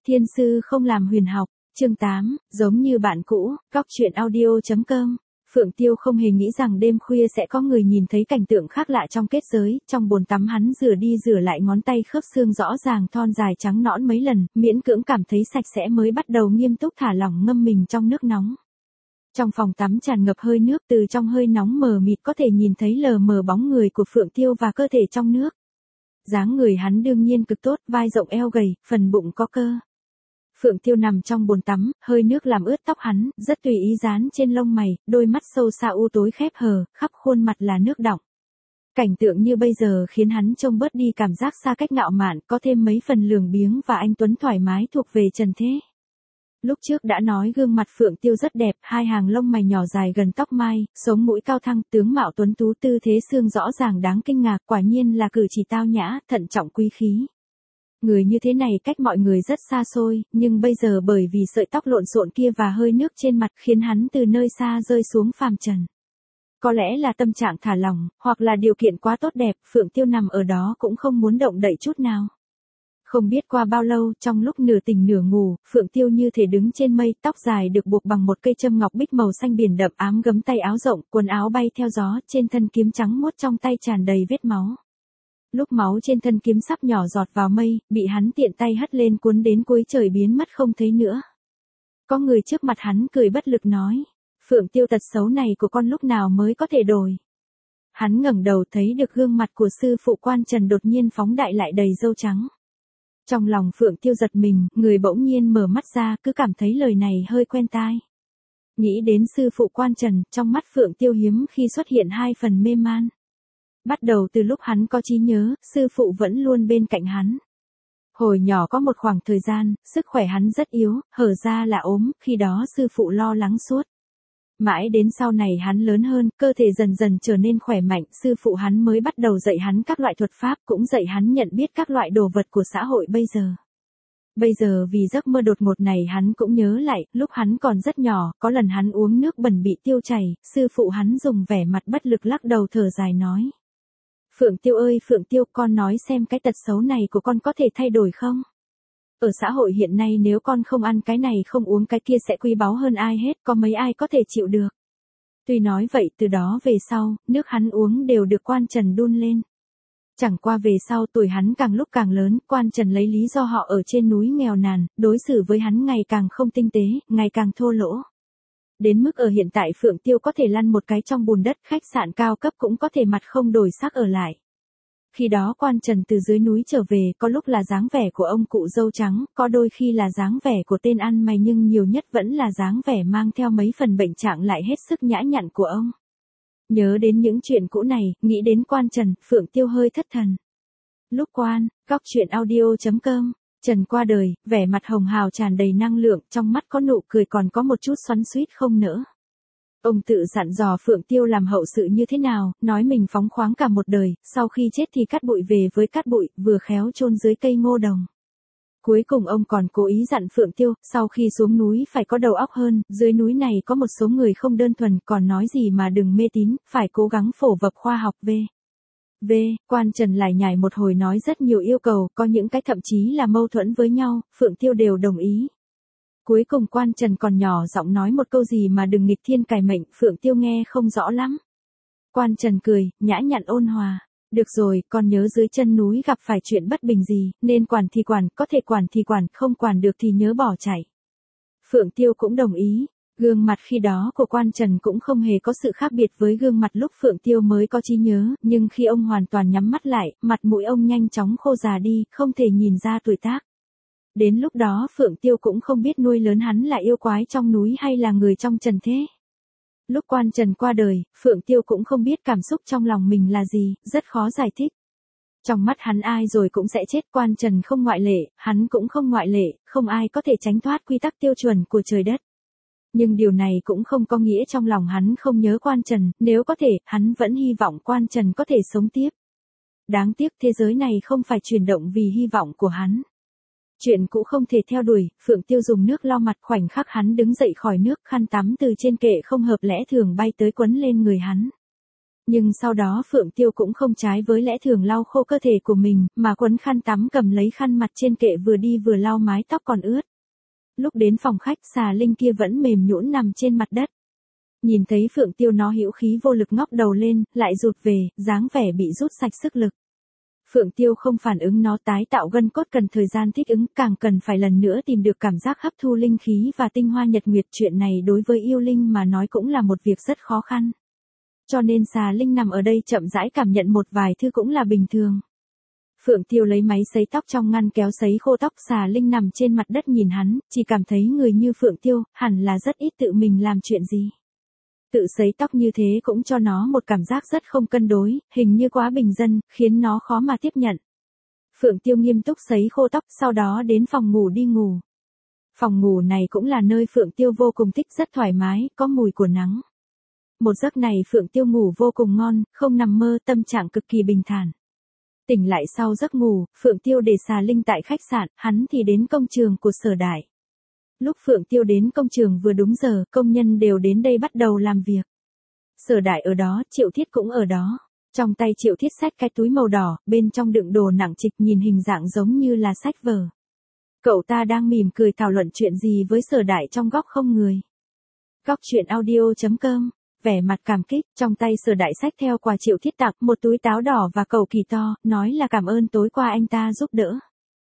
Thiên sư không làm huyền học, chương 8, giống như bạn cũ, góc truyện audio.com. Phượng Tiêu không hề nghĩ rằng đêm khuya sẽ có người nhìn thấy cảnh tượng khác lạ trong kết giới, trong bồn tắm hắn rửa đi rửa lại ngón tay khớp xương rõ ràng thon dài trắng nõn mấy lần, miễn cưỡng cảm thấy sạch sẽ mới bắt đầu nghiêm túc thả lỏng ngâm mình trong nước nóng. Trong phòng tắm tràn ngập hơi nước, từ trong hơi nóng mờ mịt có thể nhìn thấy lờ mờ bóng người của Phượng Tiêu và cơ thể trong nước. Dáng người hắn đương nhiên cực tốt, vai rộng eo gầy, phần bụng có cơ. Phượng Tiêu nằm trong bồn tắm, hơi nước làm ướt tóc hắn, rất tùy ý dán trên lông mày, đôi mắt sâu xa u tối khép hờ, khắp khuôn mặt là nước đọng. Cảnh tượng như bây giờ khiến hắn trông bớt đi cảm giác xa cách ngạo mạn, có thêm mấy phần lười biếng và anh tuấn thoải mái thuộc về trần thế. Lúc trước đã nói gương mặt Phượng Tiêu rất đẹp, hai hàng lông mày nhỏ dài gần tóc mai, sống mũi cao thăng, tướng mạo tuấn tú, tư thế xương rõ ràng đáng kinh ngạc, quả nhiên là cử chỉ tao nhã, thận trọng quý khí. Người như thế này cách mọi người rất xa xôi, nhưng bây giờ bởi vì sợi tóc lộn xộn kia và hơi nước trên mặt khiến hắn từ nơi xa rơi xuống phàm trần. Có lẽ là tâm trạng thả lỏng, hoặc là điều kiện quá tốt đẹp, Phượng Tiêu nằm ở đó cũng không muốn động đậy chút nào. Không biết qua bao lâu, trong lúc nửa tỉnh nửa ngủ, Phượng Tiêu như thể đứng trên mây, tóc dài được buộc bằng một cây châm ngọc bích màu xanh biển đậm, ám gấm tay áo rộng, quần áo bay theo gió, trên thân kiếm trắng muốt trong tay tràn đầy vết máu. Lúc máu trên thân kiếm sắp nhỏ giọt vào mây, bị hắn tiện tay hất lên cuốn đến cuối trời biến mất không thấy nữa. Có người trước mặt hắn cười bất lực nói, Phượng Tiêu, tật xấu này của con lúc nào mới có thể đổi. Hắn ngẩng đầu thấy được gương mặt của sư phụ Quan Trần đột nhiên phóng đại lại đầy râu trắng. Trong lòng Phượng Tiêu giật mình, người bỗng nhiên mở mắt ra, cứ cảm thấy lời này hơi quen tai. Nghĩ đến sư phụ Quan Trần, trong mắt Phượng Tiêu hiếm khi xuất hiện hai phần mê man. Bắt đầu từ lúc hắn có trí nhớ, sư phụ vẫn luôn bên cạnh hắn. Hồi nhỏ có một khoảng thời gian, sức khỏe hắn rất yếu, hở ra là ốm, khi đó sư phụ lo lắng suốt. Mãi đến sau này hắn lớn hơn, cơ thể dần dần trở nên khỏe mạnh, sư phụ hắn mới bắt đầu dạy hắn các loại thuật pháp, cũng dạy hắn nhận biết các loại đồ vật của xã hội bây giờ. Bây giờ vì giấc mơ đột ngột này hắn cũng nhớ lại, lúc hắn còn rất nhỏ, có lần hắn uống nước bẩn bị tiêu chảy, sư phụ hắn dùng vẻ mặt bất lực lắc đầu thở dài nói. Phượng Tiêu ơi Phượng Tiêu, con nói xem cái tật xấu này của con có thể thay đổi không? Ở xã hội hiện nay nếu con không ăn cái này không uống cái kia sẽ quý báu hơn ai hết, có mấy ai có thể chịu được. Tuy nói vậy từ đó về sau, nước hắn uống đều được Quan Trần đun lên. Chẳng qua về sau tuổi hắn càng lúc càng lớn, Quan Trần lấy lý do họ ở trên núi nghèo nàn, đối xử với hắn ngày càng không tinh tế, ngày càng thô lỗ. Đến mức ở hiện tại Phượng Tiêu có thể lăn một cái trong bùn đất, khách sạn cao cấp cũng có thể mặt không đổi sắc ở lại. Khi đó Quan Trần từ dưới núi trở về, có lúc là dáng vẻ của ông cụ râu trắng, có đôi khi là dáng vẻ của tên ăn mày, nhưng nhiều nhất vẫn là dáng vẻ mang theo mấy phần bệnh trạng lại hết sức nhã nhặn của ông. Nhớ đến những chuyện cũ này, nghĩ đến Quan Trần, Phượng Tiêu hơi thất thần. Lúc góc truyện audio.com, Trần qua đời, vẻ mặt hồng hào tràn đầy năng lượng, trong mắt có nụ cười còn có một chút xoắn xuýt không nỡ. Ông tự dặn dò Phượng Tiêu làm hậu sự như thế nào, nói mình phóng khoáng cả một đời, sau khi chết thì cát bụi về với cát bụi, vừa khéo chôn dưới cây ngô đồng. Cuối cùng ông còn cố ý dặn Phượng Tiêu, sau khi xuống núi phải có đầu óc hơn, dưới núi này có một số người không đơn thuần, còn nói gì mà đừng mê tín, phải cố gắng phổ cập khoa học Quan Trần lại nhảy một hồi nói rất nhiều yêu cầu, có những cái thậm chí là mâu thuẫn với nhau, Phượng Tiêu đều đồng ý. Cuối cùng Quan Trần còn nhỏ giọng nói một câu gì mà đừng nghịch thiên cải mệnh, Phượng Tiêu nghe không rõ lắm. Quan Trần cười, nhã nhặn ôn hòa. Được rồi, con nhớ dưới chân núi gặp phải chuyện bất bình gì, nên quản thì quản, có thể quản thì quản, không quản được thì nhớ bỏ chạy. Phượng Tiêu cũng đồng ý. Gương mặt khi đó của Quan Trần cũng không hề có sự khác biệt với gương mặt lúc Phượng Tiêu mới có trí nhớ, nhưng khi ông hoàn toàn nhắm mắt lại, mặt mũi ông nhanh chóng khô già đi, không thể nhìn ra tuổi tác. Đến lúc đó Phượng Tiêu cũng không biết nuôi lớn hắn là yêu quái trong núi hay là người trong trần thế. Lúc Quan Trần qua đời, Phượng Tiêu cũng không biết cảm xúc trong lòng mình là gì, rất khó giải thích. Trong mắt hắn ai rồi cũng sẽ chết, Quan Trần không ngoại lệ, hắn cũng không ngoại lệ, không ai có thể tránh thoát quy tắc tiêu chuẩn của trời đất. Nhưng điều này cũng không có nghĩa trong lòng hắn không nhớ Quan Trần, nếu có thể, hắn vẫn hy vọng Quan Trần có thể sống tiếp. Đáng tiếc thế giới này không phải chuyển động vì hy vọng của hắn. Chuyện cũ không thể theo đuổi, Phượng Tiêu dùng nước lau mặt, khoảnh khắc hắn đứng dậy khỏi nước, khăn tắm từ trên kệ không hợp lẽ thường bay tới quấn lên người hắn. Nhưng sau đó Phượng Tiêu cũng không trái với lẽ thường lau khô cơ thể của mình, mà quấn khăn tắm cầm lấy khăn mặt trên kệ vừa đi vừa lau mái tóc còn ướt. Lúc đến phòng khách xà linh kia vẫn mềm nhũn nằm trên mặt đất. Nhìn thấy Phượng Tiêu nó hữu khí vô lực ngóc đầu lên, lại rụt về, dáng vẻ bị rút sạch sức lực. Phượng Tiêu không phản ứng, nó tái tạo gân cốt cần thời gian thích ứng, càng cần phải lần nữa tìm được cảm giác hấp thu linh khí và tinh hoa nhật nguyệt. Chuyện này đối với yêu linh mà nói cũng là một việc rất khó khăn. Cho nên xà linh nằm ở đây chậm rãi cảm nhận một vài thứ cũng là bình thường. Phượng Tiêu lấy máy sấy tóc trong ngăn kéo sấy khô tóc. Xà linh nằm trên mặt đất nhìn hắn, chỉ cảm thấy người như Phượng Tiêu, hẳn là rất ít tự mình làm chuyện gì. Tự sấy tóc như thế cũng cho nó một cảm giác rất không cân đối, hình như quá bình dân, khiến nó khó mà tiếp nhận. Phượng Tiêu nghiêm túc sấy khô tóc, sau đó đến phòng ngủ đi ngủ. Phòng ngủ này cũng là nơi Phượng Tiêu vô cùng thích, rất thoải mái, có mùi của nắng. Một giấc này Phượng Tiêu ngủ vô cùng ngon, không nằm mơ, tâm trạng cực kỳ bình thản. Tỉnh lại sau giấc ngủ, Phượng Tiêu để xà linh tại khách sạn, hắn thì đến công trường của Sở Đại. Lúc Phượng Tiêu đến công trường vừa đúng giờ, công nhân đều đến đây bắt đầu làm việc. Sở Đại ở đó, Triệu Thiết cũng ở đó. Trong tay Triệu Thiết xách cái túi màu đỏ, bên trong đựng đồ nặng trịch, nhìn hình dạng giống như là sách vở. Cậu ta đang mỉm cười thảo luận chuyện gì với Sở Đại trong góc không người. Góc chuyện audio.com, vẻ mặt cảm kích, trong tay Sở Đại xách theo quà Triệu Thiết tặng, một túi táo đỏ và cầu kỳ to, nói là cảm ơn tối qua anh ta giúp đỡ.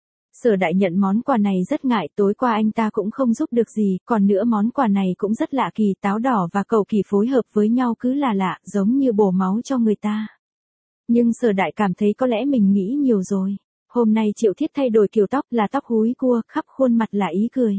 Sở Đại nhận món quà này rất ngại, tối qua anh ta cũng không giúp được gì, còn nữa món quà này cũng rất lạ kỳ, táo đỏ và cầu kỳ phối hợp với nhau cứ là lạ, giống như bổ máu cho người ta. Nhưng Sở Đại cảm thấy có lẽ mình nghĩ nhiều rồi. Hôm nay Triệu Thiết thay đổi kiểu tóc, là tóc húi cua, khắp khuôn mặt là ý cười.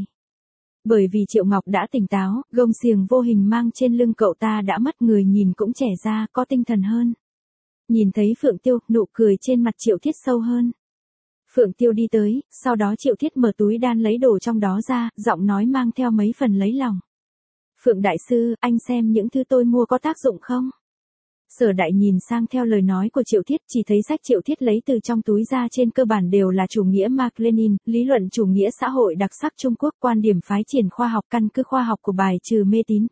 Bởi vì Triệu Ngọc đã tỉnh táo, gông xiềng vô hình mang trên lưng cậu ta đã mất, người nhìn cũng trẻ ra, có tinh thần hơn. Nhìn thấy Phượng Tiêu, nụ cười trên mặt Triệu Thiết sâu hơn. Phượng Tiêu đi tới, sau đó Triệu Thiết mở túi đan lấy đồ trong đó ra, giọng nói mang theo mấy phần lấy lòng. Phượng đại sư, anh xem những thứ tôi mua có tác dụng không? Sở Đại nhìn sang theo lời nói của Triệu Thiết, chỉ thấy sách Triệu Thiết lấy từ trong túi ra trên cơ bản đều là chủ nghĩa Mác Lênin, lý luận chủ nghĩa xã hội đặc sắc Trung Quốc, quan điểm phái triển khoa học, căn cứ khoa học của bài trừ mê tín,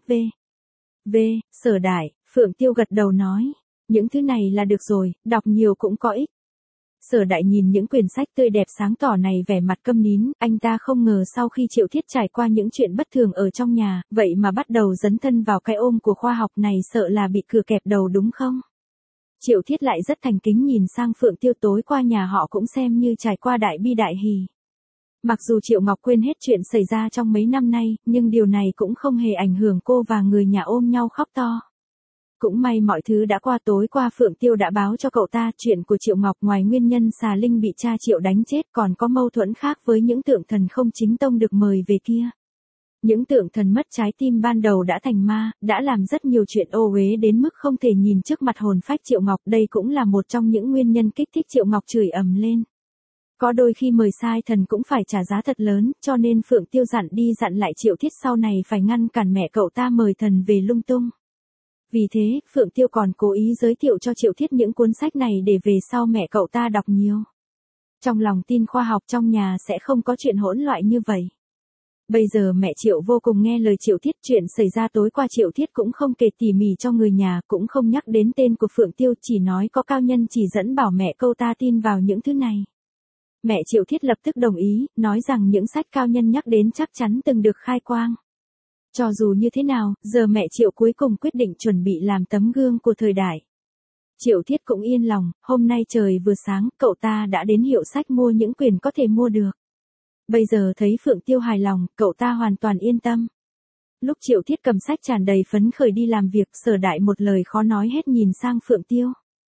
Sở Đại, Phượng Tiêu gật đầu nói, những thứ này là được rồi, đọc nhiều cũng có ích. Sở Đại nhìn những quyển sách tươi đẹp sáng tỏ này vẻ mặt câm nín, anh ta không ngờ sau khi Triệu Thiết trải qua những chuyện bất thường ở trong nhà, vậy mà bắt đầu dấn thân vào cái ôm của khoa học này, sợ là bị cửa kẹp đầu đúng không? Triệu Thiết lại rất thành kính nhìn sang Phượng Tiêu, tối qua nhà họ cũng xem như trải qua đại bi đại hỉ. Mặc dù Triệu Ngọc quên hết chuyện xảy ra trong mấy năm nay, nhưng điều này cũng không hề ảnh hưởng cô và người nhà ôm nhau khóc to. Cũng may mọi thứ đã qua, tối qua Phượng Tiêu đã báo cho cậu ta chuyện của Triệu Ngọc, ngoài nguyên nhân xà linh bị cha Triệu đánh chết còn có mâu thuẫn khác với những tượng thần không chính tông được mời về kia. Những tượng thần mất trái tim ban đầu đã thành ma, đã làm rất nhiều chuyện ô uế đến mức không thể nhìn trước mặt hồn phách Triệu Ngọc, đây cũng là một trong những nguyên nhân kích thích Triệu Ngọc chửi ầm lên. Có đôi khi mời sai thần cũng phải trả giá thật lớn, cho nên Phượng Tiêu dặn đi dặn lại Triệu Thiết sau này phải ngăn cản mẹ cậu ta mời thần về lung tung. Vì thế, Phượng Tiêu còn cố ý giới thiệu cho Triệu Thiết những cuốn sách này để về sau mẹ cậu ta đọc nhiều. Trong lòng tin khoa học trong nhà sẽ không có chuyện hỗn loạn như vậy. Bây giờ mẹ Triệu vô cùng nghe lời Triệu Thiết, chuyện xảy ra tối qua Triệu Thiết cũng không kể tỉ mỉ cho người nhà, cũng không nhắc đến tên của Phượng Tiêu, chỉ nói có cao nhân chỉ dẫn bảo mẹ cậu ta tin vào những thứ này. Mẹ Triệu Thiết lập tức đồng ý, nói rằng những sách cao nhân nhắc đến chắc chắn từng được khai quang. Cho dù như thế nào, giờ mẹ Triệu cuối cùng quyết định chuẩn bị làm tấm gương của thời đại. Triệu Thiết cũng yên lòng, hôm nay trời vừa sáng, cậu ta đã đến hiệu sách mua những quyển có thể mua được. Bây giờ thấy Phượng Tiêu hài lòng, cậu ta hoàn toàn yên tâm. Lúc Triệu Thiết cầm sách tràn đầy phấn khởi đi làm việc, Sở Đại một lời khó nói hết nhìn sang Phượng Tiêu.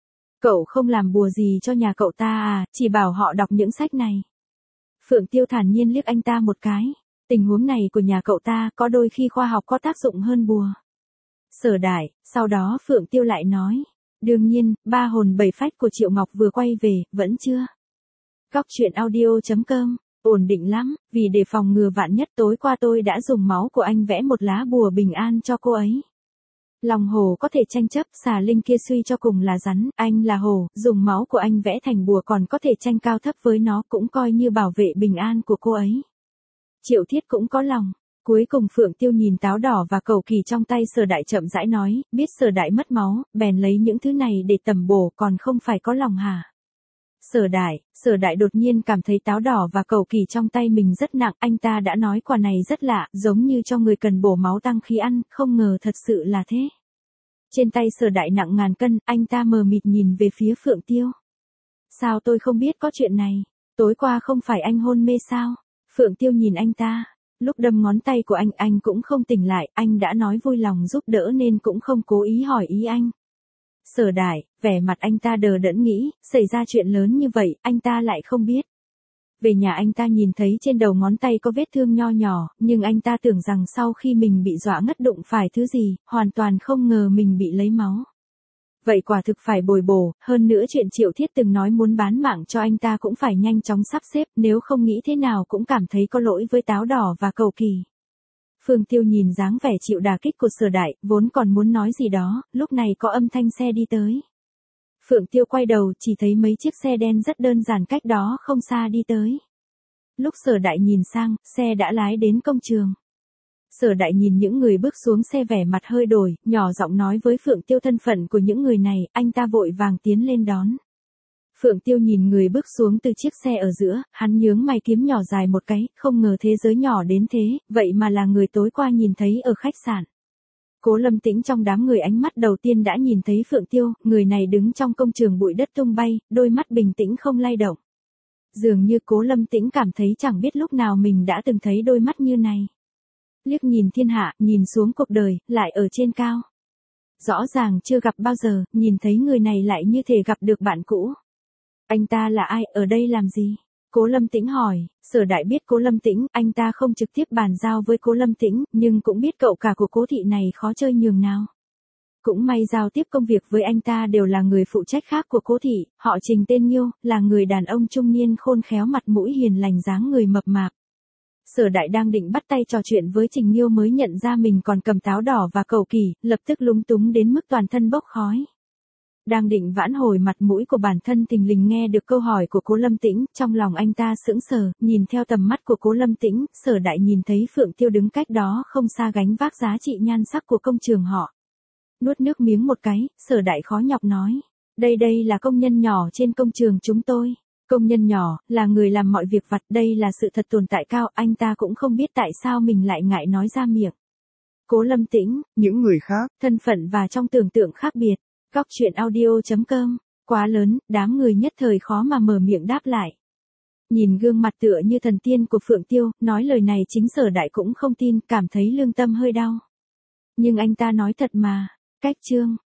Cậu không làm bùa gì cho nhà cậu ta à, chỉ bảo họ đọc những sách này. Phượng Tiêu thản nhiên liếc anh ta một cái. Tình huống này của nhà cậu ta có đôi khi khoa học có tác dụng hơn bùa. Sở Đại, sau đó Phượng Tiêu lại nói. Đương nhiên, 3 hồn 7 phách của Triệu Ngọc vừa quay về, vẫn chưa. Góc chuyện audio.com, ổn định lắm, vì để phòng ngừa vạn nhất tối qua tôi đã dùng máu của anh vẽ một lá bùa bình an cho cô ấy. Lòng hổ có thể tranh chấp, xà linh kia suy cho cùng là rắn, anh là hổ, dùng máu của anh vẽ thành bùa còn có thể tranh cao thấp với nó, cũng coi như bảo vệ bình an của cô ấy. Triệu Thiết cũng có lòng. Cuối cùng Phượng Tiêu nhìn táo đỏ và cầu kỳ trong tay Sở Đại chậm rãi nói, biết Sở Đại mất máu, bèn lấy những thứ này để tẩm bổ, còn không phải có lòng hả? Sở Đại đột nhiên cảm thấy táo đỏ và cầu kỳ trong tay mình rất nặng, anh ta đã nói quả này rất lạ, giống như cho người cần bổ máu tăng khí ăn, không ngờ thật sự là thế. Trên tay Sở Đại nặng ngàn cân, anh ta mờ mịt nhìn về phía Phượng Tiêu. Sao tôi không biết có chuyện này? Tối qua không phải anh hôn mê sao? Phượng Tiêu nhìn anh ta. Lúc đâm ngón tay của anh cũng không tỉnh lại, anh đã nói vui lòng giúp đỡ nên cũng không cố ý hỏi ý anh. Sở Đại, vẻ mặt anh ta đờ đẫn nghĩ, xảy ra chuyện lớn như vậy, anh ta lại không biết. Về nhà anh ta nhìn thấy trên đầu ngón tay có vết thương nho nhỏ, nhưng anh ta tưởng rằng sau khi mình bị dọa ngất đụng phải thứ gì, hoàn toàn không ngờ mình bị lấy máu. Vậy quả thực phải bồi bổ, hơn nữa chuyện Triệu Thiết từng nói muốn bán mạng cho anh ta cũng phải nhanh chóng sắp xếp, nếu không nghĩ thế nào cũng cảm thấy có lỗi với táo đỏ và cầu kỳ. Phương Tiêu nhìn dáng vẻ chịu đả kích của Sở Đại, vốn còn muốn nói gì đó, lúc này có âm thanh xe đi tới. Phượng Tiêu quay đầu chỉ thấy mấy chiếc xe đen rất đơn giản cách đó không xa đi tới. Lúc Sở Đại nhìn sang, xe đã lái đến công trường. Sở Đại nhìn những người bước xuống xe vẻ mặt hơi đổi, nhỏ giọng nói với Phượng Tiêu thân phận của những người này, anh ta vội vàng tiến lên đón. Phượng Tiêu nhìn người bước xuống từ chiếc xe ở giữa, hắn nhướng mày kiếm nhỏ dài một cái, không ngờ thế giới nhỏ đến thế, vậy mà là người tối qua nhìn thấy ở khách sạn. Cố Lâm Tĩnh trong đám người ánh mắt đầu tiên đã nhìn thấy Phượng Tiêu, người này đứng trong công trường bụi đất tung bay, đôi mắt bình tĩnh không lay động. Dường như Cố Lâm Tĩnh cảm thấy chẳng biết lúc nào mình đã từng thấy đôi mắt như này. Liếc nhìn thiên hạ, nhìn xuống cuộc đời, lại ở trên cao. Rõ ràng chưa gặp bao giờ, nhìn thấy người này lại như thể gặp được bạn cũ. Anh ta là ai, ở đây làm gì? Cố Lâm Tĩnh hỏi. Sở Đại biết Cố Lâm Tĩnh, anh ta không trực tiếp bàn giao với Cố Lâm Tĩnh, nhưng cũng biết cậu cả của Cố thị này khó chơi nhường nào. Cũng may giao tiếp công việc với anh ta đều là người phụ trách khác của Cố thị, họ Trình tên Nhiêu, là người đàn ông trung niên khôn khéo mặt mũi hiền lành dáng người mập mạp. Sở Đại đang định bắt tay trò chuyện với Trình Nhiêu mới nhận ra mình còn cầm táo đỏ và cầu kỳ, lập tức lúng túng đến mức toàn thân bốc khói. Đang định vãn hồi mặt mũi của bản thân thình lình nghe được câu hỏi của Cố Lâm Tĩnh, trong lòng anh ta sững sờ, nhìn theo tầm mắt của Cố Lâm Tĩnh, Sở Đại nhìn thấy Phượng Tiêu đứng cách đó không xa gánh vác giá trị nhan sắc của công trường họ. Nuốt nước miếng một cái, Sở Đại khó nhọc nói, đây là công nhân nhỏ trên công trường chúng tôi. Công nhân nhỏ, là người làm mọi việc vặt, đây là sự thật tồn tại cao, anh ta cũng không biết tại sao mình lại ngại nói ra miệng. Cố Lâm Tĩnh, những người khác, thân phận và trong tưởng tượng khác biệt. Góc truyện audio.com, quá lớn, đám người nhất thời khó mà mở miệng đáp lại. Nhìn gương mặt tựa như thần tiên của Phượng Tiêu, nói lời này chính Sở Đại cũng không tin, cảm thấy lương tâm hơi đau. Nhưng anh ta nói thật mà, cách chương.